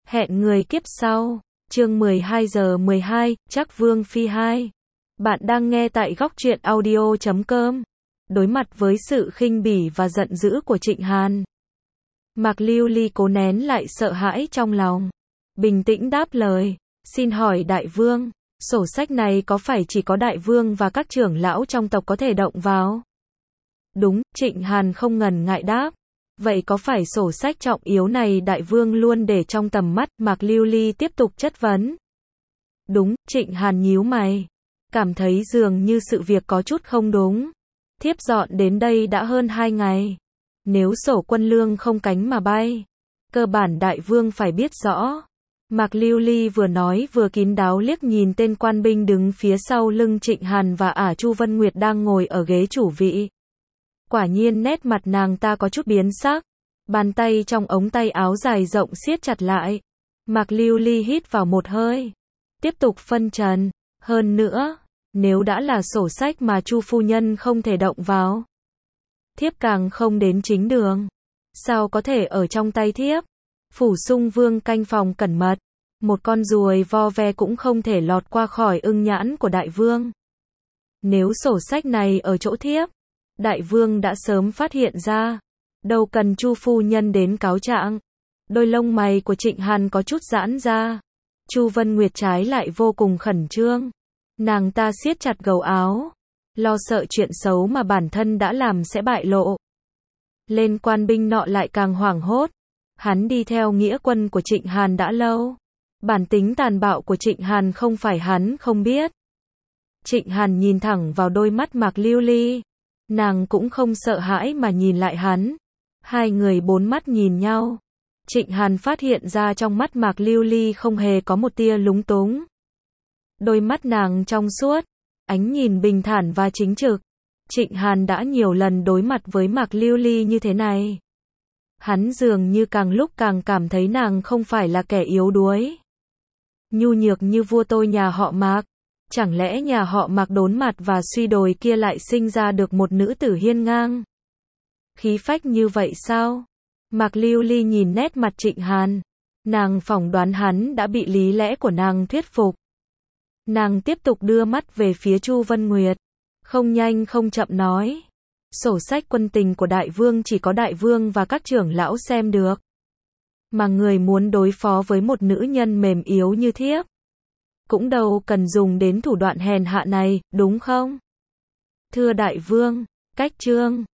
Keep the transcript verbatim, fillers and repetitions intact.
Hẹn người kiếp sau. Chương mười hai giờ mười hai, Trắc Vương Phi hai. Bạn đang nghe tại góc truyện audio chấm com. Đối mặt với sự khinh bỉ và giận dữ của Trịnh Hàn, Mạc Lưu Ly cố nén lại sợ hãi trong lòng, bình tĩnh đáp lời, xin hỏi đại vương, sổ sách này có phải chỉ có đại vương và các trưởng lão trong tộc có thể động vào? Đúng, Trịnh Hàn không ngần ngại đáp. Vậy có phải sổ sách trọng yếu này đại vương luôn để trong tầm mắt? Mạc Lưu Ly tiếp tục chất vấn. Đúng, Trịnh Hàn nhíu mày, cảm thấy dường như sự việc có chút không đúng. Thiếp dọn đến đây đã hơn hai ngày. Nếu sổ quân lương không cánh mà bay, cơ bản đại vương phải biết rõ. Mạc Lưu Ly vừa nói vừa kín đáo liếc nhìn tên quan binh đứng phía sau lưng Trịnh Hàn và ả Chu Vân Nguyệt đang ngồi ở ghế chủ vị. Quả nhiên nét mặt nàng ta có chút biến sắc, bàn tay trong ống tay áo dài rộng siết chặt lại. Mạc Lưu Ly hít vào một hơi, tiếp tục phân trần, hơn nữa, nếu đã là sổ sách mà Chu phu nhân không thể động vào, thiếp càng không đến chính đường, sao có thể ở trong tay thiếp? Phủ Sung Vương canh phòng cẩn mật, một con ruồi vo ve cũng không thể lọt qua khỏi ưng nhãn của đại vương. Nếu sổ sách này ở chỗ thiếp, đại vương đã sớm phát hiện ra, đâu cần Chu phu nhân đến cáo trạng. Đôi lông mày của Trịnh Hàn có chút giãn ra. Chu Vân Nguyệt trái lại vô cùng khẩn trương. Nàng ta siết chặt gầu áo, lo sợ chuyện xấu mà bản thân đã làm sẽ bại lộ. Lên quan binh nọ lại càng hoảng hốt. Hắn đi theo nghĩa quân của Trịnh Hàn đã lâu. Bản tính tàn bạo của Trịnh Hàn không phải hắn không biết. Trịnh Hàn nhìn thẳng vào đôi mắt Mạc Lưu Ly. Nàng cũng không sợ hãi mà nhìn lại hắn. Hai người bốn mắt nhìn nhau. Trịnh Hàn phát hiện ra trong mắt Mạc Lưu Ly không hề có một tia lúng túng. Đôi mắt nàng trong suốt, ánh nhìn bình thản và chính trực. Trịnh Hàn đã nhiều lần đối mặt với Mạc Lưu Ly như thế này. Hắn dường như càng lúc càng cảm thấy nàng không phải là kẻ yếu đuối, nhu nhược như vua tôi nhà họ Mạc. Chẳng lẽ nhà họ Mạc đốn mặt và suy đồi kia lại sinh ra được một nữ tử hiên ngang, khí phách như vậy sao? Mạc Lưu Ly nhìn nét mặt Trịnh Hàn, nàng phỏng đoán hắn đã bị lý lẽ của nàng thuyết phục. Nàng tiếp tục đưa mắt về phía Chu Vân Nguyệt, không nhanh không chậm nói, sổ sách quân tình của đại vương chỉ có đại vương và các trưởng lão xem được, mà người muốn đối phó với một nữ nhân mềm yếu như thiếp, cũng đâu cần dùng đến thủ đoạn hèn hạ này, đúng không? Thưa đại vương, cách chương